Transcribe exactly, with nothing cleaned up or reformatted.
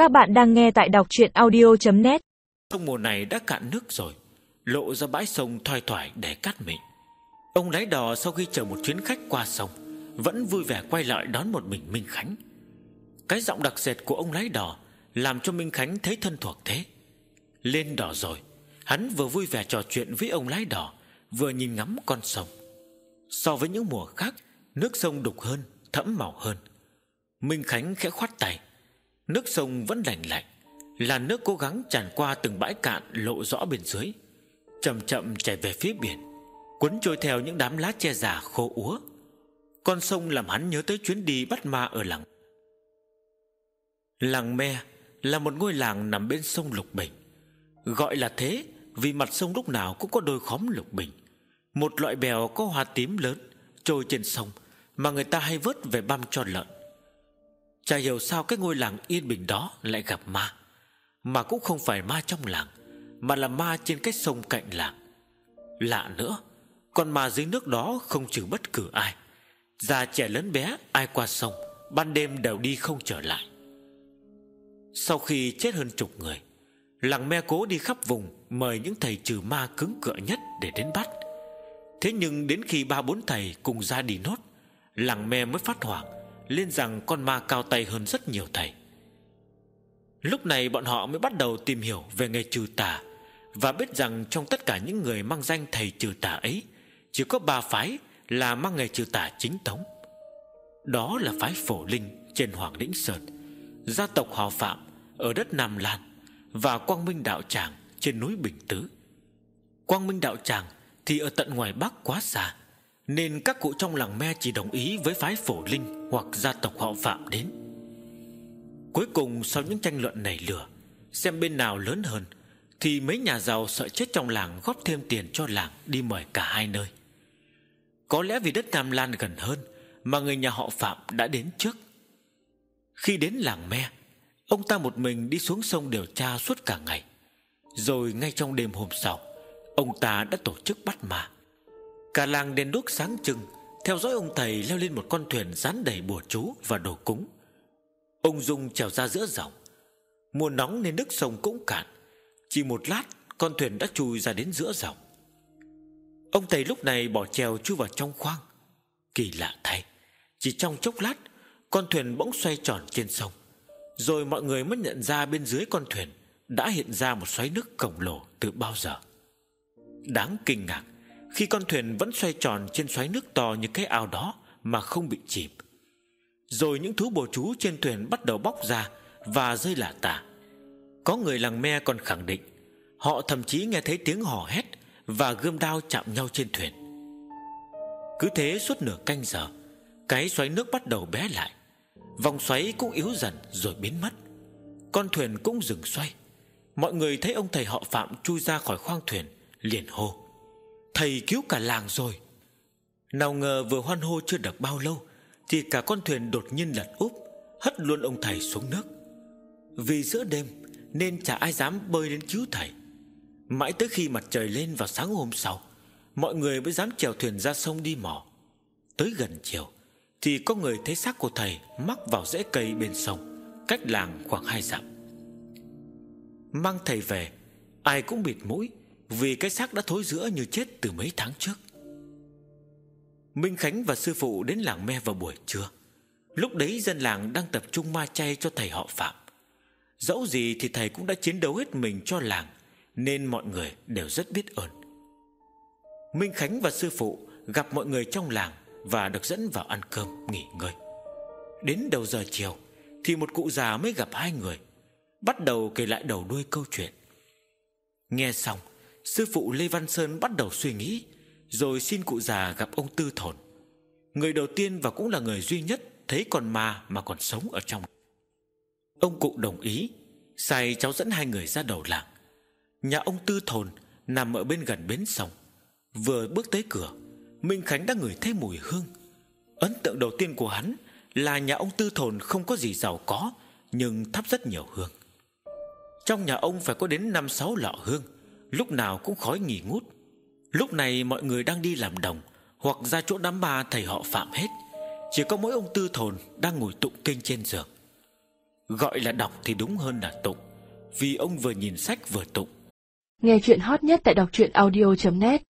Các bạn đang nghe tại đọc truyện audio chấm net. Sông mùa này đã cạn nước rồi, lộ ra bãi sông thoai thoải để cát mịn. Ông lái đò sau khi chở một chuyến khách qua sông vẫn vui vẻ quay lại đón một mình Minh Khánh. Cái giọng đặc sệt của ông lái đò làm cho Minh Khánh thấy thân thuộc thế. Lên đò rồi, hắn vừa vui vẻ trò chuyện với ông lái đò, vừa nhìn ngắm con sông. So với những mùa khác, nước sông đục hơn, thẫm màu hơn. Minh Khánh khẽ khoát tay. Nước sông vẫn lạnh lạnh, làn nước cố gắng tràn qua từng bãi cạn lộ rõ bên dưới, chậm chậm chảy về phía biển, cuốn trôi theo những đám lá che già khô úa. Con sông làm hắn nhớ tới chuyến đi bắt ma ở làng Làng Me là một ngôi làng nằm bên sông Lục Bình. Gọi là thế vì mặt sông lúc nào cũng có đôi khóm lục bình, một loại bèo có hoa tím lớn trôi trên sông mà người ta hay vớt về băm cho lợn. Chả hiểu sao cái ngôi làng yên bình đó lại gặp ma, mà cũng không phải ma trong làng, mà là ma trên cái sông cạnh làng. Lạ nữa, con ma dưới nước đó không trừ bất cứ ai, già trẻ lớn bé ai qua sông ban đêm đều đi không trở lại. Sau khi chết hơn chục người, làng Me cố đi khắp vùng mời những thầy trừ ma cứng cựa nhất để đến bắt. Thế nhưng đến khi ba bốn thầy cùng ra đi nốt, làng Me mới phát hoảng lên rằng con ma cao tay hơn rất nhiều thầy. Lúc này bọn họ mới bắt đầu tìm hiểu về nghề trừ tà, và biết rằng trong tất cả những người mang danh thầy trừ tà ấy, chỉ có ba phái là mang nghề trừ tà chính thống. Đó là phái Phổ Linh trên Hoàng Lĩnh Sơn, gia tộc họ Phạm ở đất Nam Lan, và Quang Minh Đạo Tràng trên núi Bình Tứ. Quang Minh Đạo Tràng thì ở tận ngoài Bắc quá xa, nên các cụ trong làng Me chỉ đồng ý với phái Phổ Linh hoặc gia tộc họ Phạm đến. Cuối cùng sau những tranh luận nảy lửa xem bên nào lớn hơn, thì mấy nhà giàu sợ chết trong làng góp thêm tiền cho làng đi mời cả hai nơi. Có lẽ vì đất Nam Lan gần hơn mà người nhà họ Phạm đã đến trước. Khi đến làng Me, ông ta một mình đi xuống sông điều tra suốt cả ngày. Rồi ngay trong đêm hôm sau, ông ta đã tổ chức bắt ma. Cả làng đèn đuốc sáng trưng, theo dõi ông thầy leo lên một con thuyền dán đầy bùa chú và đồ cúng. Ông Dung trèo ra giữa dòng. Mùa nóng nên nước sông cũng cạn, chỉ một lát con thuyền đã chui ra đến giữa dòng. Ông thầy lúc này bỏ chèo chui vào trong khoang. Kỳ lạ thay, chỉ trong chốc lát con thuyền bỗng xoay tròn trên sông. Rồi mọi người mới nhận ra bên dưới con thuyền đã hiện ra một xoáy nước khổng lồ từ bao giờ. Đáng kinh ngạc khi con thuyền vẫn xoay tròn trên xoáy nước to như cái ao đó mà không bị chìm. Rồi những thú bùa chú trên thuyền bắt đầu bóc ra và rơi lả tả. Có người làng Me còn khẳng định họ thậm chí nghe thấy tiếng hò hét và gươm đao chạm nhau trên thuyền. Cứ thế suốt nửa canh giờ, cái xoáy nước bắt đầu bé lại, vòng xoáy cũng yếu dần rồi biến mất. Con thuyền cũng dừng xoay. Mọi người thấy ông thầy họ Phạm chui ra khỏi khoang thuyền, liền hô: "Thầy cứu cả làng rồi!" Nào ngờ vừa hoan hô chưa được bao lâu thì cả con thuyền đột nhiên lật úp, hất luôn ông thầy xuống nước. Vì giữa đêm nên chả ai dám bơi đến cứu thầy. Mãi tới khi mặt trời lên vào sáng hôm sau, mọi người mới dám chèo thuyền ra sông đi mò. Tới gần chiều thì có người thấy xác của thầy mắc vào rễ cây bên sông, cách làng khoảng hai dặm. Mang thầy về, ai cũng bịt mũi vì cái xác đã thối rữa như chết từ mấy tháng trước. Minh Khánh và sư phụ đến làng Me vào buổi trưa. Lúc đấy dân làng đang tập trung ma chay cho thầy họ Phạm. Dẫu gì thì thầy cũng đã chiến đấu hết mình cho làng, nên mọi người đều rất biết ơn. Minh Khánh và sư phụ gặp mọi người trong làng và được dẫn vào ăn cơm nghỉ ngơi. Đến đầu giờ chiều thì một cụ già mới gặp hai người, bắt đầu kể lại đầu đuôi câu chuyện. Nghe xong, sư phụ Lê Văn Sơn bắt đầu suy nghĩ, rồi xin cụ già gặp ông Tư Thồn, người đầu tiên và cũng là người duy nhất thấy con ma mà còn sống ở trong. Ông cụ đồng ý, sai cháu dẫn hai người ra đầu làng. Nhà ông Tư Thồn nằm ở bên gần bến sông. Vừa bước tới cửa, Minh Khánh đã ngửi thấy mùi hương. Ấn tượng đầu tiên của hắn là nhà ông Tư Thồn không có gì giàu có, nhưng thắp rất nhiều hương. Trong nhà ông phải có đến năm sáu lọ hương, lúc nào cũng khói nghi ngút. Lúc này mọi người đang đi làm đồng hoặc ra chỗ đám ma thầy họ Phạm hết, chỉ có mỗi ông Tư Thồn đang ngồi tụng kinh trên giường. Gọi là đọc thì đúng hơn là tụng, vì ông vừa nhìn sách vừa tụng. Nghe chuyện hot nhất tại đọc truyện audio chấm net.